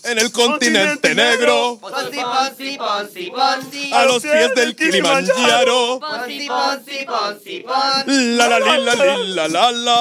en el continente negro, Ponzi, Ponzi, Ponzi, Ponzi, a los pies del Kilimanjaro. Ponzi, Ponzi, Ponzi, Ponzi. La la li, la li, la la la.